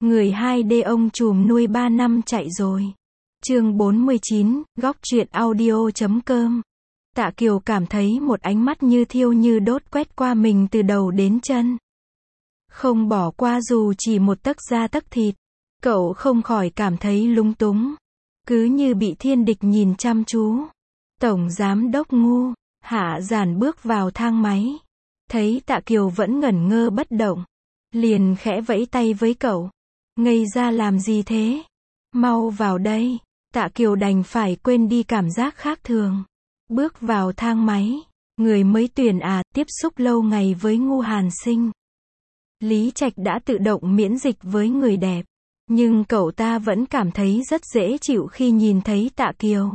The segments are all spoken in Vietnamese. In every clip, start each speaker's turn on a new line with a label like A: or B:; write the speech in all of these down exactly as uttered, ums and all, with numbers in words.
A: Người hai D ông trùm nuôi ba năm chạy rồi. Chương bốn mươi chín, góc truyện audio chấm com. Tạ Kiều cảm thấy một ánh mắt như thiêu như đốt quét qua mình từ đầu đến chân. Không bỏ qua dù chỉ một tấc da tấc thịt. Cậu không khỏi cảm thấy lúng túng. Cứ như bị thiên địch nhìn chăm chú. Tổng giám đốc ngu. Hạ Giản bước vào thang máy. Thấy Tạ Kiều vẫn ngẩn ngơ bất động. Liền khẽ vẫy tay với cậu. Ngây ra làm gì thế? Mau vào đây. Tạ Kiều đành phải quên đi cảm giác khác thường. Bước vào thang máy. Người mới tuyển à, tiếp xúc lâu ngày với Ngu Hàn Sinh. Lý Trạch đã tự động miễn dịch với người đẹp. Nhưng cậu ta vẫn cảm thấy rất dễ chịu khi nhìn thấy Tạ Kiều.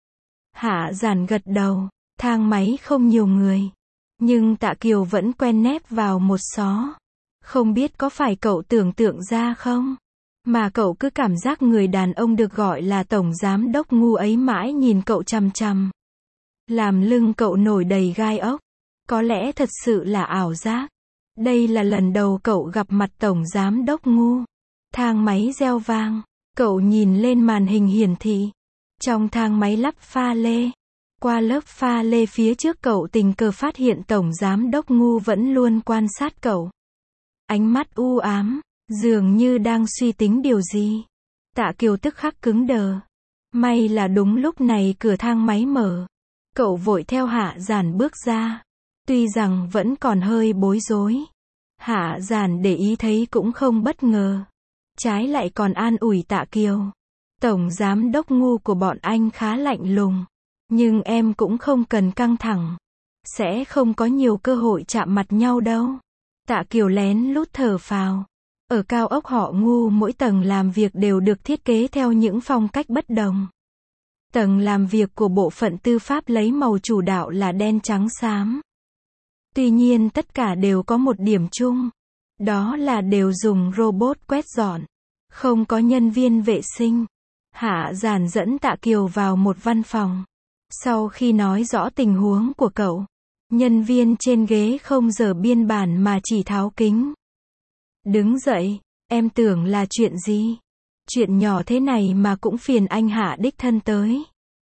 A: Hạ Giản gật đầu. Thang máy không nhiều người. Nhưng Tạ Kiều vẫn quen nép vào một xó. Không biết có phải cậu tưởng tượng ra không? Mà cậu cứ cảm giác người đàn ông được gọi là tổng giám đốc ngu ấy mãi nhìn cậu chằm chằm. Làm lưng cậu nổi đầy gai ốc. Có lẽ thật sự là ảo giác. Đây là lần đầu cậu gặp mặt tổng giám đốc ngu. Thang máy reo vang. Cậu nhìn lên màn hình hiển thị. Trong thang máy lắp pha lê. Qua lớp pha lê phía trước cậu tình cờ phát hiện tổng giám đốc ngu vẫn luôn quan sát cậu. Ánh mắt u ám, dường như đang suy tính điều gì. Tạ Kiều tức khắc cứng đờ. May là đúng lúc này cửa thang máy mở. Cậu vội theo Hạ Giản bước ra. Tuy rằng vẫn còn hơi bối rối. Hạ Giản để ý thấy cũng không bất ngờ. Trái lại còn an ủi Tạ Kiều. Tổng giám đốc ngu của bọn anh khá lạnh lùng. Nhưng em cũng không cần căng thẳng. Sẽ không có nhiều cơ hội chạm mặt nhau đâu. Tạ Kiều lén lút thở phào. Ở cao ốc họ ngu mỗi tầng làm việc đều được thiết kế theo những phong cách bất đồng. Tầng làm việc của bộ phận tư pháp lấy màu chủ đạo là đen trắng xám. Tuy nhiên tất cả đều có một điểm chung. Đó là đều dùng robot quét dọn. Không có nhân viên vệ sinh. Hạ Giản dẫn Tạ Kiều vào một văn phòng. Sau khi nói rõ tình huống của cậu, nhân viên trên ghế không dở biên bản mà chỉ tháo kính. Đứng dậy, em tưởng là chuyện gì? Chuyện nhỏ thế này mà cũng phiền anh Hạ đích thân tới.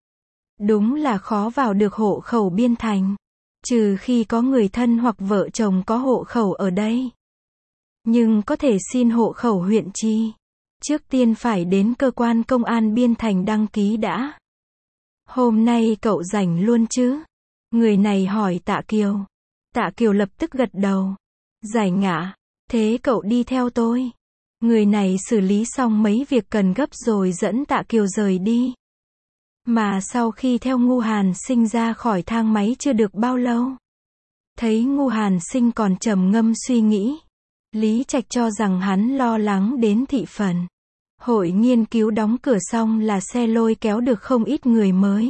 A: Đúng là khó vào được hộ khẩu Biên Thành. Trừ khi có người thân hoặc vợ chồng có hộ khẩu ở đây. Nhưng có thể xin hộ khẩu huyện chi. Trước tiên phải đến cơ quan công an Biên Thành đăng ký đã. Hôm nay cậu rảnh luôn chứ? Người này hỏi Tạ Kiều. Tạ Kiều lập tức gật đầu. Rảnh ạ. Thế cậu đi theo tôi. Người này xử lý xong mấy việc cần gấp rồi dẫn Tạ Kiều rời đi. Mà sau khi theo Ngu Hàn Sinh ra khỏi thang máy chưa được bao lâu. Thấy Ngu Hàn Sinh còn trầm ngâm suy nghĩ. Lý Trạch cho rằng hắn lo lắng đến thị phần. Hội nghiên cứu đóng cửa xong là xe lôi kéo được không ít người mới.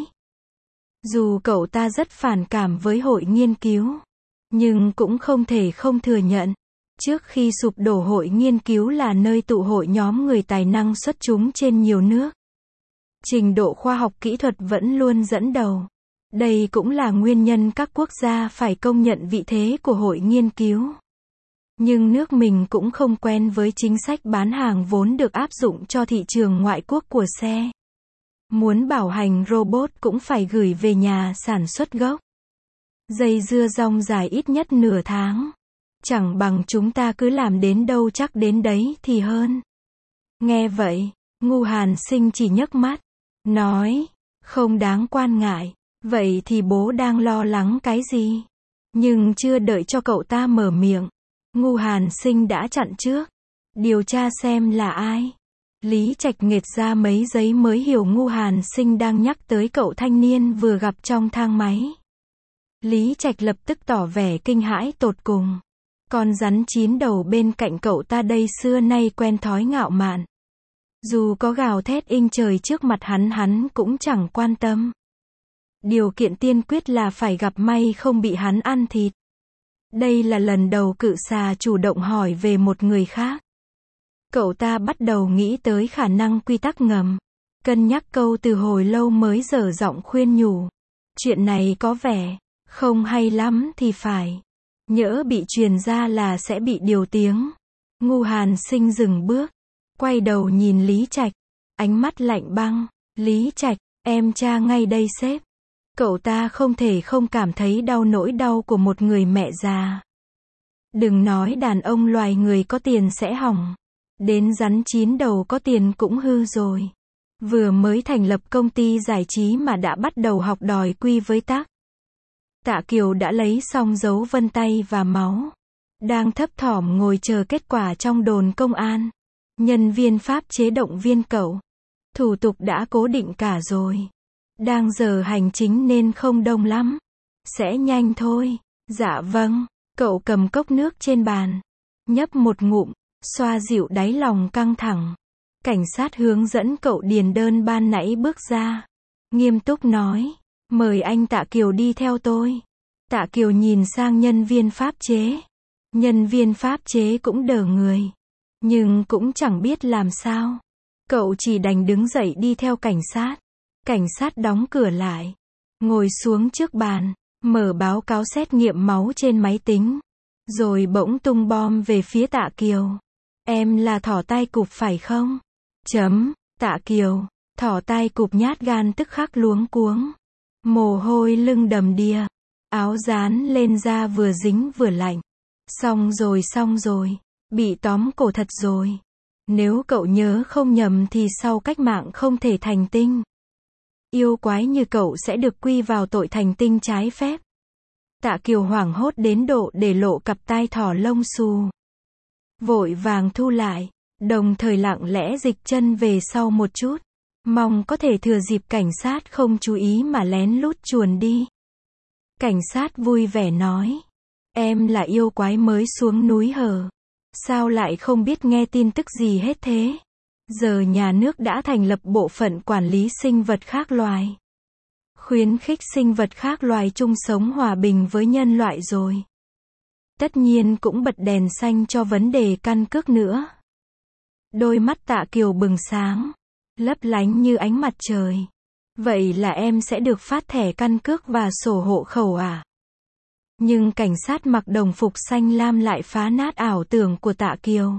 A: Dù cậu ta rất phản cảm với hội nghiên cứu. Nhưng cũng không thể không thừa nhận. Trước khi sụp đổ hội nghiên cứu là nơi tụ hội nhóm người tài năng xuất chúng trên nhiều nước. Trình độ khoa học kỹ thuật vẫn luôn dẫn đầu. Đây cũng là nguyên nhân các quốc gia phải công nhận vị thế của hội nghiên cứu. Nhưng nước mình cũng không quen với chính sách bán hàng vốn được áp dụng cho thị trường ngoại quốc của xe. Muốn bảo hành robot cũng phải gửi về nhà sản xuất gốc. Dây dưa rong dài ít nhất nửa tháng. Chẳng bằng chúng ta cứ làm đến đâu chắc đến đấy thì hơn. Nghe vậy, Ngu Hàn Sinh chỉ nhấc mắt. Nói, không đáng quan ngại. Vậy thì bố đang lo lắng cái gì? Nhưng chưa đợi cho cậu ta mở miệng. Ngu Hàn Sinh đã chặn trước. Điều tra xem là ai. Lý Trạch nghệt ra mấy giấy mới hiểu Ngu Hàn Sinh đang nhắc tới cậu thanh niên vừa gặp trong thang máy. Lý Trạch lập tức tỏ vẻ kinh hãi tột cùng. Con rắn chín đầu bên cạnh cậu ta đây xưa nay quen thói ngạo mạn. Dù có gào thét inh trời trước mặt hắn hắn cũng chẳng quan tâm. Điều kiện tiên quyết là phải gặp may không bị hắn ăn thịt. Đây là lần đầu cự xà chủ động hỏi về một người khác. Cậu ta bắt đầu nghĩ tới khả năng quy tắc ngầm. Cân nhắc câu từ hồi lâu mới dở giọng khuyên nhủ. Chuyện này có vẻ không hay lắm thì phải. Nhỡ bị truyền ra là sẽ bị điều tiếng. Ngu Hàn Sinh dừng bước. Quay đầu nhìn Lý Trạch, ánh mắt lạnh băng. Lý Trạch, em tra ngay đây sếp. Cậu ta không thể không cảm thấy đau nỗi đau của một người mẹ già. Đừng nói đàn ông loài người có tiền sẽ hỏng. Đến rắn chín đầu có tiền cũng hư rồi. Vừa mới thành lập công ty giải trí mà đã bắt đầu học đòi quy với tắc. Tạ Kiều đã lấy xong dấu vân tay và máu. Đang thấp thỏm ngồi chờ kết quả trong đồn công an. Nhân viên pháp chế động viên cậu. Thủ tục đã cố định cả rồi. Đang giờ hành chính nên không đông lắm. Sẽ nhanh thôi. Dạ vâng. Cậu cầm cốc nước trên bàn. Nhấp một ngụm, xoa dịu đáy lòng căng thẳng. Cảnh sát hướng dẫn cậu điền đơn ban nãy bước ra. Nghiêm túc nói. Mời anh Tạ Kiều đi theo tôi. Tạ Kiều nhìn sang nhân viên pháp chế. Nhân viên pháp chế cũng đờ người. Nhưng cũng chẳng biết làm sao. Cậu chỉ đành đứng dậy đi theo cảnh sát. Cảnh sát đóng cửa lại. Ngồi xuống trước bàn. Mở báo cáo xét nghiệm máu trên máy tính. Rồi bỗng tung bom về phía Tạ Kiều. Em là thỏ tai cụp phải không? Chấm. Tạ Kiều. Thỏ tai cụp nhát gan tức khắc luống cuống. Mồ hôi lưng đầm đìa. Áo dán lên da vừa dính vừa lạnh. Xong rồi xong rồi. Bị tóm cổ thật rồi. Nếu cậu nhớ không nhầm thì sau cách mạng không thể thành tinh. Yêu quái như cậu sẽ được quy vào tội thành tinh trái phép. Tạ Kiều hoảng hốt đến độ để lộ cặp tai thỏ lông xù. Vội vàng thu lại. Đồng thời lặng lẽ dịch chân về sau một chút. Mong có thể thừa dịp cảnh sát không chú ý mà lén lút chuồn đi. Cảnh sát vui vẻ nói. Em là yêu quái mới xuống núi hờ. Sao lại không biết nghe tin tức gì hết thế? Giờ nhà nước đã thành lập bộ phận quản lý sinh vật khác loài. Khuyến khích sinh vật khác loài chung sống hòa bình với nhân loại rồi. Tất nhiên cũng bật đèn xanh cho vấn đề căn cước nữa. Đôi mắt Tạ Kiều bừng sáng. Lấp lánh như ánh mặt trời. Vậy là em sẽ được phát thẻ căn cước và sổ hộ khẩu à? Nhưng cảnh sát mặc đồng phục xanh lam lại phá nát ảo tưởng của Tạ Kiều.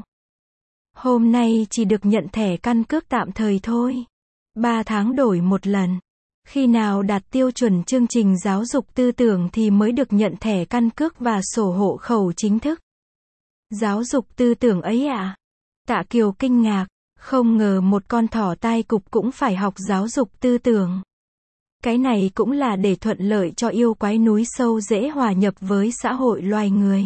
A: Hôm nay chỉ được nhận thẻ căn cước tạm thời thôi. Ba tháng đổi một lần. Khi nào đạt tiêu chuẩn chương trình giáo dục tư tưởng thì mới được nhận thẻ căn cước và sổ hộ khẩu chính thức. Giáo dục tư tưởng ấy à? Tạ Kiều kinh ngạc. Không ngờ một con thỏ tai cụp cũng phải học giáo dục tư tưởng. Cái này cũng là để thuận lợi cho yêu quái núi sâu dễ hòa nhập với xã hội loài người.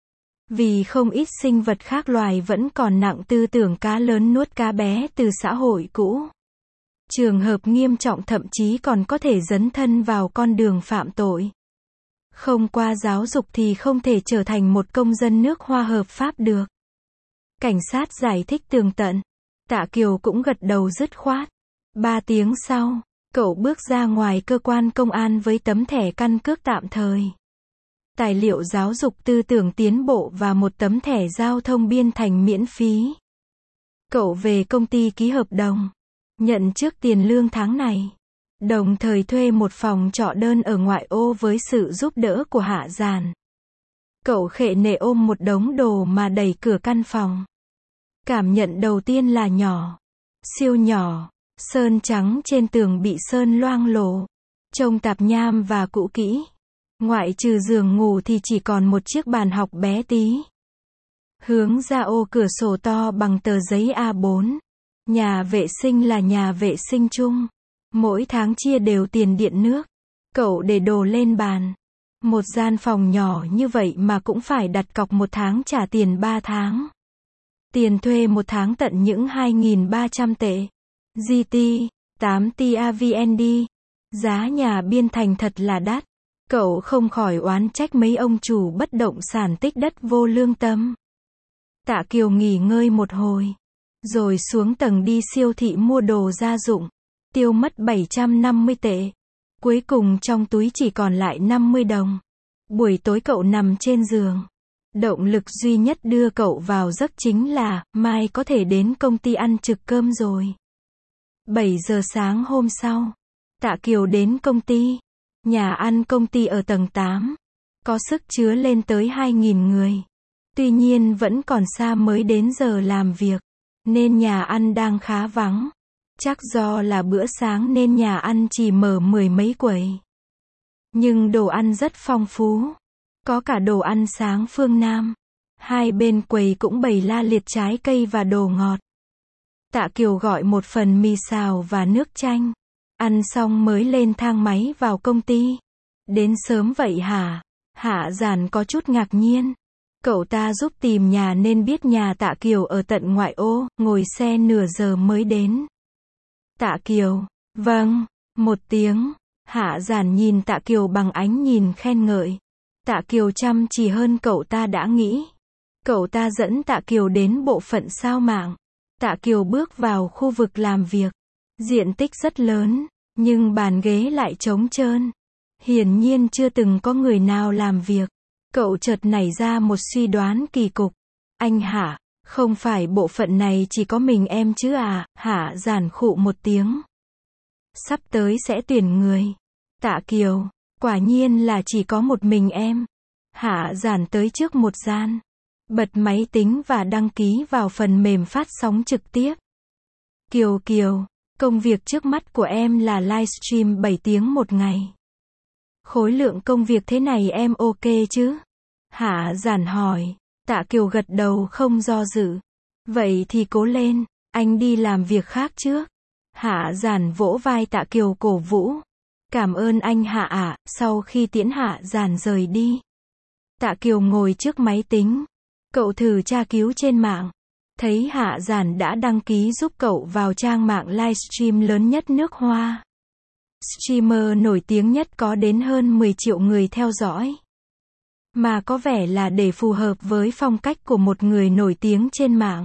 A: Vì không ít sinh vật khác loài vẫn còn nặng tư tưởng cá lớn nuốt cá bé từ xã hội cũ. Trường hợp nghiêm trọng thậm chí còn có thể dấn thân vào con đường phạm tội. Không qua giáo dục thì không thể trở thành một công dân nước Hoa hợp pháp được. Cảnh sát giải thích tường tận. Tạ Kiều cũng gật đầu dứt khoát. Ba tiếng sau, cậu bước ra ngoài cơ quan công an với tấm thẻ căn cước tạm thời. Tài liệu giáo dục tư tưởng tiến bộ và một tấm thẻ giao thông biên thành miễn phí. Cậu về công ty ký hợp đồng. Nhận trước tiền lương tháng này. Đồng thời thuê một phòng trọ đơn ở ngoại ô với sự giúp đỡ của Hạ Giản. Cậu khệ nệ ôm một đống đồ mà đẩy cửa căn phòng. Cảm nhận đầu tiên là nhỏ. Siêu nhỏ. Sơn trắng trên tường bị sơn loang lổ. Trông tạp nham và cũ kỹ. Ngoại trừ giường ngủ thì chỉ còn một chiếc bàn học bé tí. Hướng ra ô cửa sổ to bằng tờ giấy A bốn. Nhà vệ sinh là nhà vệ sinh chung. Mỗi tháng chia đều tiền điện nước. Cậu để đồ lên bàn. Một gian phòng nhỏ như vậy mà cũng phải đặt cọc một tháng trả tiền ba tháng. Tiền thuê một tháng tận những hai nghìn ba trăm tệ. giê tê, tám tê a vê en đê. Giá nhà biên thành thật là đắt. Cậu không khỏi oán trách mấy ông chủ bất động sản tích đất vô lương tâm. Tạ Kiều nghỉ ngơi một hồi. Rồi xuống tầng đi siêu thị mua đồ gia dụng. Tiêu mất bảy trăm năm mươi tệ. Cuối cùng trong túi chỉ còn lại năm mươi đồng. Buổi tối cậu nằm trên giường. Động lực duy nhất đưa cậu vào giấc chính là, mai có thể đến công ty ăn trực cơm rồi. bảy giờ sáng hôm sau, Tạ Kiều đến công ty. Nhà ăn công ty ở tầng tám. Có sức chứa lên tới hai nghìn người. Tuy nhiên vẫn còn xa mới đến giờ làm việc. nên nhà ăn đang khá vắng. Chắc do là bữa sáng nên nhà ăn chỉ mở mười mấy quầy. Nhưng đồ ăn rất phong phú. Có cả đồ ăn sáng phương Nam. Hai bên quầy cũng bày la liệt trái cây và đồ ngọt. Tạ Kiều gọi một phần mì xào và nước chanh. Ăn xong mới lên thang máy vào công ty. Đến sớm vậy hả? Hạ Giản có chút ngạc nhiên. Cậu ta giúp tìm nhà nên biết nhà Tạ Kiều ở tận ngoại ô, ngồi xe nửa giờ mới đến. Tạ Kiều, vâng, một tiếng. Hạ Giản nhìn Tạ Kiều bằng ánh nhìn khen ngợi. Tạ Kiều chăm chỉ hơn cậu ta đã nghĩ. Cậu ta dẫn Tạ Kiều đến bộ phận sao mạng. Tạ Kiều bước vào khu vực làm việc. Diện tích rất lớn, nhưng bàn ghế lại trống trơn. Hiển nhiên chưa từng có người nào làm việc. Cậu chợt nảy ra một suy đoán kỳ cục. Anh Hạ, không phải bộ phận này chỉ có mình em chứ à? Hạ Giản khụ một tiếng. Sắp tới sẽ tuyển người. Tạ Kiều, quả nhiên là chỉ có một mình em. Hạ Giản tới trước một gian. Bật máy tính và đăng ký vào phần mềm phát sóng trực tiếp. Kiều Kiều, công việc trước mắt của em là livestream bảy tiếng một ngày. Khối lượng công việc thế này em ok chứ? Hạ Giản hỏi. Tạ Kiều gật đầu không do dự. Vậy thì cố lên, anh đi làm việc khác trước. Hạ Giản vỗ vai Tạ Kiều cổ vũ. Cảm ơn anh Hạ ạ. Sau khi tiễn Hạ Giản rời đi, Tạ Kiều ngồi trước máy tính. Cậu thử tra cứu trên mạng. Thấy Hạ Giản đã đăng ký giúp cậu vào trang mạng livestream lớn nhất nước Hoa. Streamer nổi tiếng nhất có đến hơn mười triệu người theo dõi. Mà có vẻ là để phù hợp với phong cách của một người nổi tiếng trên mạng.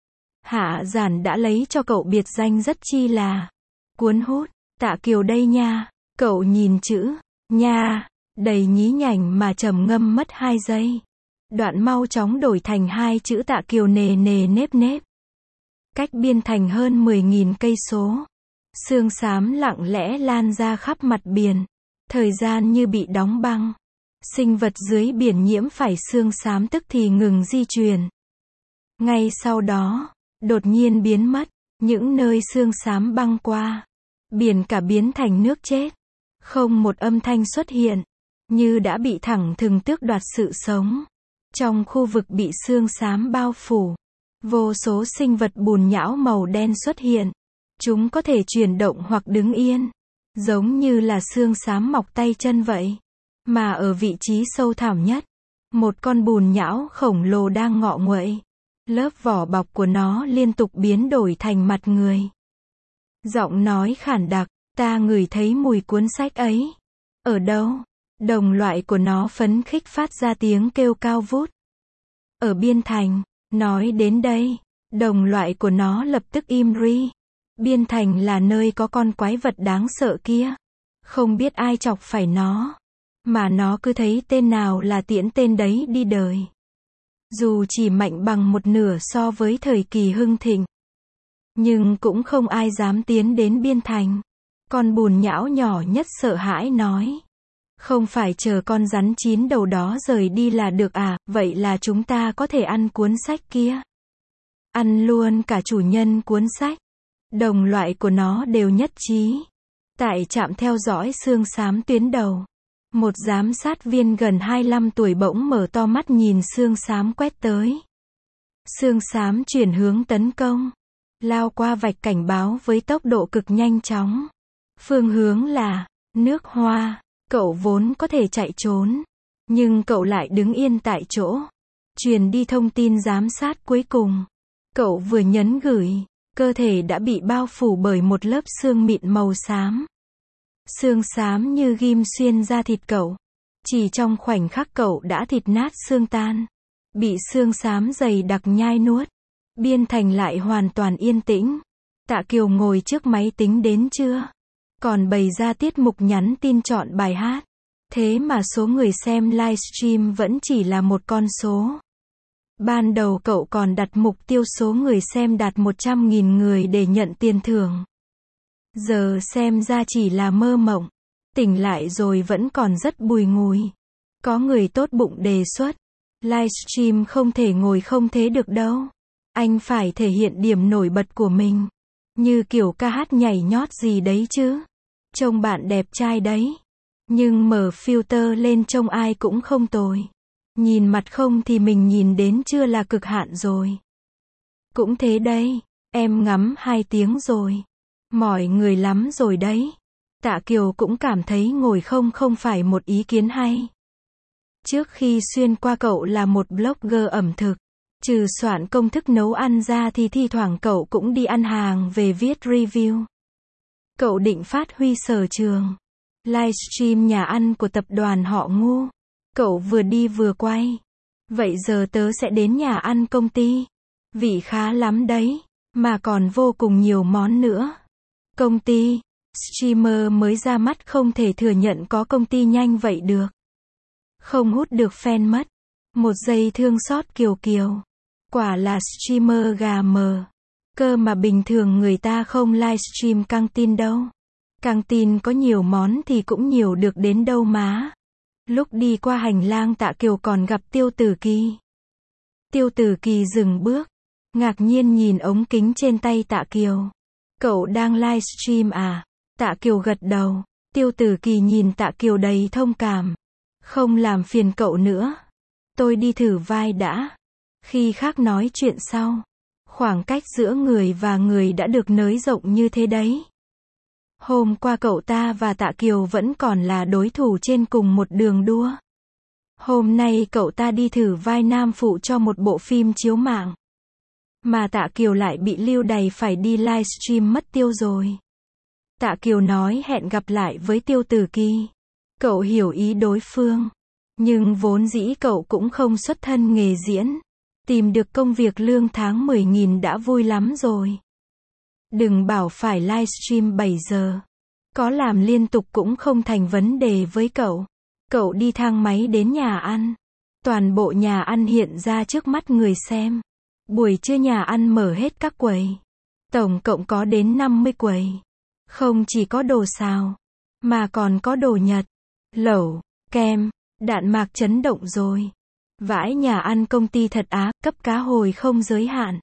A: Hạ Giản đã lấy cho cậu biệt danh rất chi là cuốn hút. Tạ Kiều đây nha. Cậu nhìn chữ nha đầy nhí nhảnh mà trầm ngâm mất hai giây. Đoạn mau chóng đổi thành hai chữ Tạ Kiều nề nề nếp nếp. Cách biên thành hơn mười nghìn cây số. Sương xám lặng lẽ lan ra khắp mặt biển. Thời gian như bị đóng băng. Sinh vật dưới biển nhiễm phải sương xám tức thì ngừng di chuyển. Ngay sau đó, đột nhiên biến mất. Những nơi sương xám băng qua, biển cả biến thành nước chết. Không một âm thanh xuất hiện. Như đã bị thẳng thừng tước đoạt sự sống. Trong khu vực bị sương xám bao phủ, vô số sinh vật bùn nhão màu đen xuất hiện. Chúng có thể chuyển động hoặc đứng yên, giống như là sương xám mọc tay chân vậy. Mà ở vị trí sâu thẳm nhất, một con bùn nhão khổng lồ đang ngọ nguậy. Lớp vỏ bọc của nó liên tục biến đổi thành mặt người. Giọng nói khản đặc, ta ngửi thấy mùi cuốn sách ấy. Ở đâu? Đồng loại của nó phấn khích phát ra tiếng kêu cao vút. Ở Biên Thành. Nói đến đây, đồng loại của nó lập tức im ri. Biên Thành là nơi có con quái vật đáng sợ kia. Không biết ai chọc phải nó. Mà nó cứ thấy tên nào là tiễn tên đấy đi đời. Dù chỉ mạnh bằng một nửa so với thời kỳ hưng thịnh. Nhưng cũng không ai dám tiến đến Biên Thành. Con bùn nhão nhỏ nhất sợ hãi nói. Không phải chờ con rắn chín đầu đó rời đi là được à, vậy là chúng ta có thể ăn cuốn sách kia. Ăn luôn cả chủ nhân cuốn sách. Đồng loại của nó đều nhất trí. Tại trạm theo dõi sương xám tuyến đầu, một giám sát viên gần hai mươi lăm tuổi bỗng mở to mắt nhìn sương xám quét tới. Sương xám chuyển hướng tấn công, lao qua vạch cảnh báo với tốc độ cực nhanh chóng. Phương hướng là nước Hoa. Cậu vốn có thể chạy trốn, nhưng cậu lại đứng yên tại chỗ. Truyền đi thông tin giám sát cuối cùng. Cậu vừa nhấn gửi, cơ thể đã bị bao phủ bởi một lớp xương mịn màu xám. Xương xám như ghim xuyên ra thịt cậu. Chỉ trong khoảnh khắc cậu đã thịt nát xương tan. Bị xương xám dày đặc nhai nuốt. Biên Thành lại hoàn toàn yên tĩnh. Tạ Kiều ngồi trước máy tính đến trưa. Còn bày ra tiết mục nhắn tin chọn bài hát. Thế mà số người xem livestream vẫn chỉ là một con số. Ban đầu cậu còn đặt mục tiêu số người xem đạt một trăm nghìn người để nhận tiền thưởng. Giờ xem ra chỉ là mơ mộng. Tỉnh lại rồi vẫn còn rất bùi ngùi. Có người tốt bụng đề xuất. Livestream không thể ngồi không thế được đâu. Anh phải thể hiện điểm nổi bật của mình. Như kiểu ca hát nhảy nhót gì đấy chứ. Trông bạn đẹp trai đấy. Nhưng mở filter lên trông ai cũng không tồi. Nhìn mặt không thì mình nhìn đến chưa là cực hạn rồi. Cũng thế đây. Em ngắm hai tiếng rồi. Mỏi người lắm rồi đấy. Tạ Kiều cũng cảm thấy ngồi không không phải một ý kiến hay. Trước khi xuyên qua cậu là một blogger ẩm thực. Trừ soạn công thức nấu ăn ra thì thi thoảng cậu cũng đi ăn hàng về viết review. Cậu định phát huy sở trường. Livestream nhà ăn của tập đoàn họ Ngu. Cậu vừa đi vừa quay. Vậy giờ tớ sẽ đến nhà ăn công ty. Vị khá lắm đấy. Mà còn vô cùng nhiều món nữa. Công ty. Streamer mới ra mắt không thể thừa nhận có công ty nhanh vậy được. Không hút được fan mất. Một giây thương xót Kiều Kiều. Quả là streamer gà mờ. Cơ mà bình thường người ta không livestream căng tin đâu. Căng tin có nhiều món thì cũng nhiều được đến đâu má. Lúc đi qua hành lang Tạ Kiều còn gặp Tiêu Tử Kỳ. Tiêu Tử Kỳ dừng bước. Ngạc nhiên nhìn ống kính trên tay Tạ Kiều. Cậu đang livestream à? Tạ Kiều gật đầu. Tiêu Tử Kỳ nhìn Tạ Kiều đầy thông cảm. Không làm phiền cậu nữa. Tôi đi thử vai đã. Khi khác nói chuyện sau. Khoảng cách giữa người và người đã được nới rộng như thế đấy. Hôm qua cậu ta và Tạ Kiều vẫn còn là đối thủ trên cùng một đường đua. Hôm nay cậu ta đi thử vai nam phụ cho một bộ phim chiếu mạng. Mà Tạ Kiều lại bị lưu đày phải đi livestream mất tiêu rồi. Tạ Kiều nói hẹn gặp lại với Tiêu Tử Kỳ. Cậu hiểu ý đối phương. Nhưng vốn dĩ cậu cũng không xuất thân nghề diễn. Tìm được công việc lương tháng mười nghìn đã vui lắm rồi. Đừng bảo phải livestream bảy giờ. Có làm liên tục cũng không thành vấn đề với cậu. Cậu đi thang máy đến nhà ăn. Toàn bộ nhà ăn hiện ra trước mắt người xem. Buổi trưa nhà ăn mở hết các quầy. Tổng cộng có đến năm mươi quầy. Không chỉ có đồ xào, mà còn có đồ Nhật, lẩu, kem, Đạn Mạc chấn động rồi. Vãi, nhà ăn công ty thật á, cấp cá hồi không giới hạn.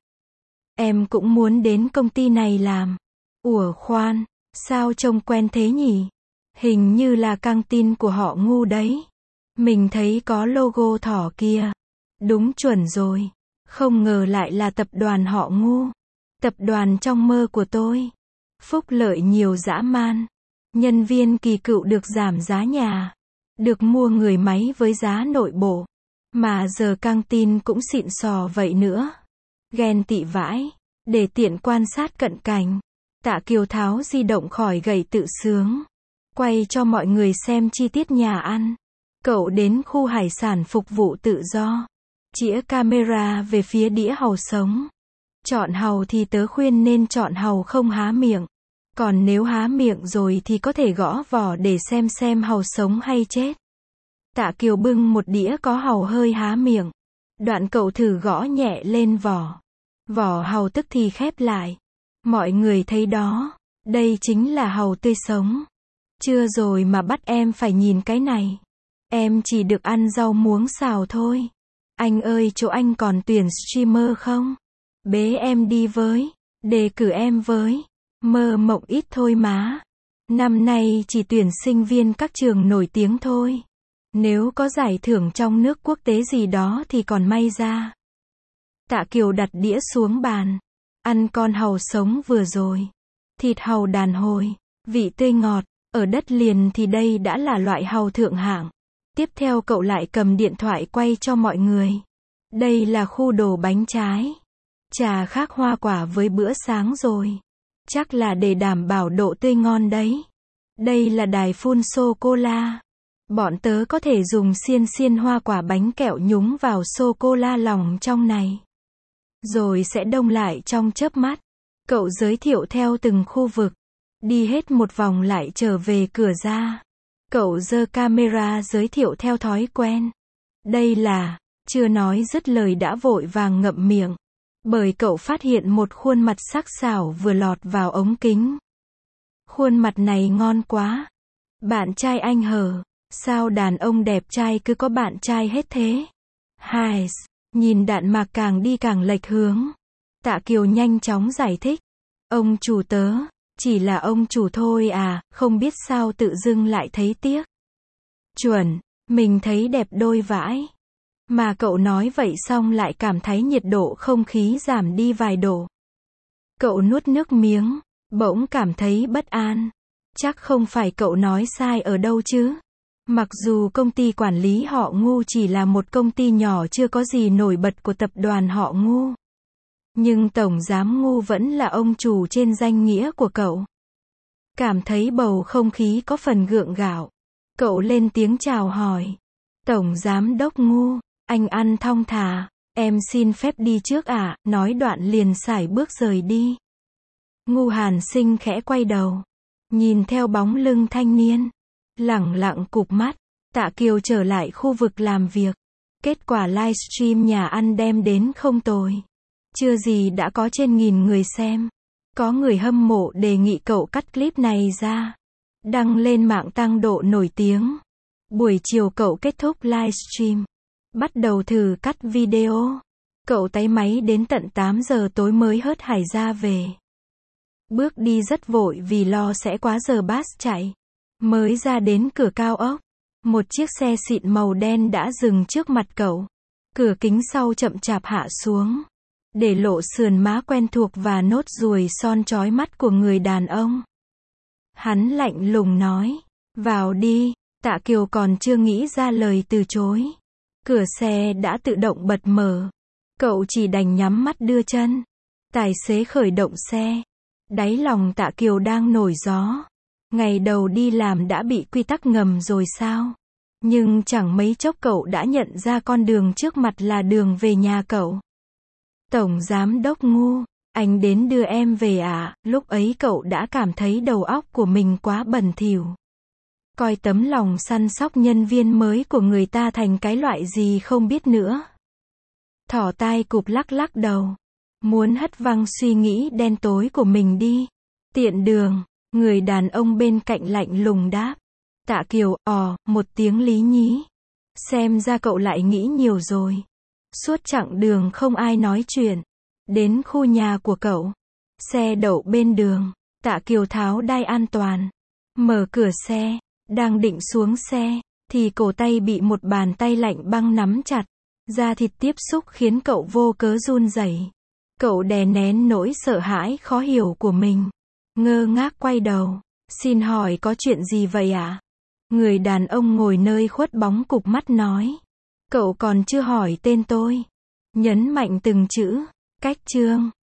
A: Em cũng muốn đến công ty này làm. Ủa khoan, sao trông quen thế nhỉ? Hình như là căng tin của họ Ngu đấy. Mình thấy có logo thỏ kia. Đúng chuẩn rồi. Không ngờ lại là tập đoàn họ Ngu. Tập đoàn trong mơ của tôi. Phúc lợi nhiều dã man. Nhân viên kỳ cựu được giảm giá nhà. Được mua người máy với giá nội bộ. Mà giờ căng tin cũng xịn sò vậy nữa. Ghen tị vãi. Để tiện quan sát cận cảnh. Tạ Kiều tháo di động khỏi gậy tự sướng. Quay cho mọi người xem chi tiết nhà ăn. Cậu đến khu hải sản phục vụ tự do. Chĩa camera về phía đĩa hàu sống. Chọn hàu thì tớ khuyên nên chọn hàu không há miệng. Còn nếu há miệng rồi thì có thể gõ vỏ để xem xem hàu sống hay chết. Tạ Kiều bưng một đĩa có hàu hơi há miệng. Đoạn cậu thử gõ nhẹ lên vỏ. Vỏ hàu tức thì khép lại. Mọi người thấy đó. Đây chính là hàu tươi sống. Chưa rồi mà bắt em phải nhìn cái này. Em chỉ được ăn rau muống xào thôi. Anh ơi, chỗ anh còn tuyển streamer không? Bế em đi với. Đề cử em với. Mơ mộng ít thôi má. Năm nay chỉ tuyển sinh viên các trường nổi tiếng thôi. Nếu có giải thưởng trong nước quốc tế gì đó thì còn may ra. Tạ Kiều đặt đĩa xuống bàn. Ăn con hàu sống vừa rồi. Thịt hàu đàn hồi. Vị tươi ngọt. Ở đất liền thì đây đã là loại hàu thượng hạng. Tiếp theo cậu lại cầm điện thoại quay cho mọi người. Đây là khu đồ bánh trái. Trà khác hoa quả với bữa sáng rồi. Chắc là để đảm bảo độ tươi ngon đấy. Đây là đài phun sô-cô-la. Bọn tớ có thể dùng xiên xiên hoa quả bánh kẹo nhúng vào sô-cô-la lỏng trong này. Rồi sẽ đông lại trong chớp mắt. Cậu giới thiệu theo từng khu vực. Đi hết một vòng lại trở về cửa ra. Cậu giơ camera giới thiệu theo thói quen. Đây là, chưa nói dứt lời đã vội vàng ngậm miệng. Bởi cậu phát hiện một khuôn mặt sắc sảo vừa lọt vào ống kính. Khuôn mặt này ngon quá. Bạn trai anh hờ. Sao đàn ông đẹp trai cứ có bạn trai hết thế? Hai, nhìn Đạn Mạc càng đi càng lệch hướng. Tạ Kiều nhanh chóng giải thích. Ông chủ tớ, chỉ là ông chủ thôi à, không biết sao tự dưng lại thấy tiếc. Chuẩn, mình thấy đẹp đôi vãi. Mà cậu nói vậy xong lại cảm thấy nhiệt độ không khí giảm đi vài độ. Cậu nuốt nước miếng, bỗng cảm thấy bất an. Chắc không phải cậu nói sai ở đâu chứ. Mặc dù công ty quản lý họ Ngu chỉ là một công ty nhỏ chưa có gì nổi bật của tập đoàn họ Ngu. Nhưng Tổng Giám Ngu vẫn là ông chủ trên danh nghĩa của cậu. Cảm thấy bầu không khí có phần gượng gạo. Cậu lên tiếng chào hỏi. Tổng Giám Đốc Ngu, anh ăn thong thả. Em xin phép đi trước ạ, à, nói đoạn liền sải bước rời đi. Ngu Hàn Sinh khẽ quay đầu. Nhìn theo bóng lưng thanh niên. Lẳng lặng cụp mắt. Tạ Kiều trở lại khu vực làm việc. Kết quả livestream nhà ăn đem đến không tồi. Chưa gì đã có trên nghìn người xem. Có người hâm mộ đề nghị cậu cắt clip này ra. Đăng lên mạng tăng độ nổi tiếng. Buổi chiều cậu kết thúc livestream. Bắt đầu thử cắt video. Cậu tay máy đến tận tám giờ tối mới hớt hải ra về. Bước đi rất vội vì lo sẽ quá giờ bus chạy. Mới ra đến cửa cao ốc. Một chiếc xe xịn màu đen đã dừng trước mặt cậu. Cửa kính sau chậm chạp hạ xuống. Để lộ sườn má quen thuộc và nốt ruồi son chói mắt của người đàn ông. Hắn lạnh lùng nói. Vào đi. Tạ Kiều còn chưa nghĩ ra lời từ chối. Cửa xe đã tự động bật mở. Cậu chỉ đành nhắm mắt đưa chân. Tài xế khởi động xe. Đáy lòng Tạ Kiều đang nổi gió. Ngày đầu đi làm đã bị quy tắc ngầm rồi sao? Nhưng chẳng mấy chốc cậu đã nhận ra con đường trước mặt là đường về nhà cậu. Tổng Giám Đốc Ngu, anh đến đưa em về à? Lúc ấy cậu đã cảm thấy đầu óc của mình quá bẩn thỉu. Coi tấm lòng săn sóc nhân viên mới của người ta thành cái loại gì không biết nữa. Thỏ tai cụp lắc lắc đầu. Muốn hất văng suy nghĩ đen tối của mình đi. Tiện đường, người đàn ông bên cạnh lạnh lùng đáp. Tạ Kiều, ò, một tiếng lý nhí. Xem ra cậu lại nghĩ nhiều rồi. Suốt chặng đường không ai nói chuyện. Đến khu nhà của cậu. Xe đậu bên đường. Tạ Kiều tháo đai an toàn. Mở cửa xe. Đang định xuống xe. Thì cổ tay bị một bàn tay lạnh băng nắm chặt. Da thịt tiếp xúc khiến cậu vô cớ run rẩy. Cậu đè nén nỗi sợ hãi khó hiểu của mình. Ngơ ngác quay đầu. Xin hỏi có chuyện gì vậy ạ? À? Người đàn ông ngồi nơi khuất bóng cụp mắt nói. Cậu còn chưa hỏi tên tôi. Nhấn mạnh từng chữ. Cách chương.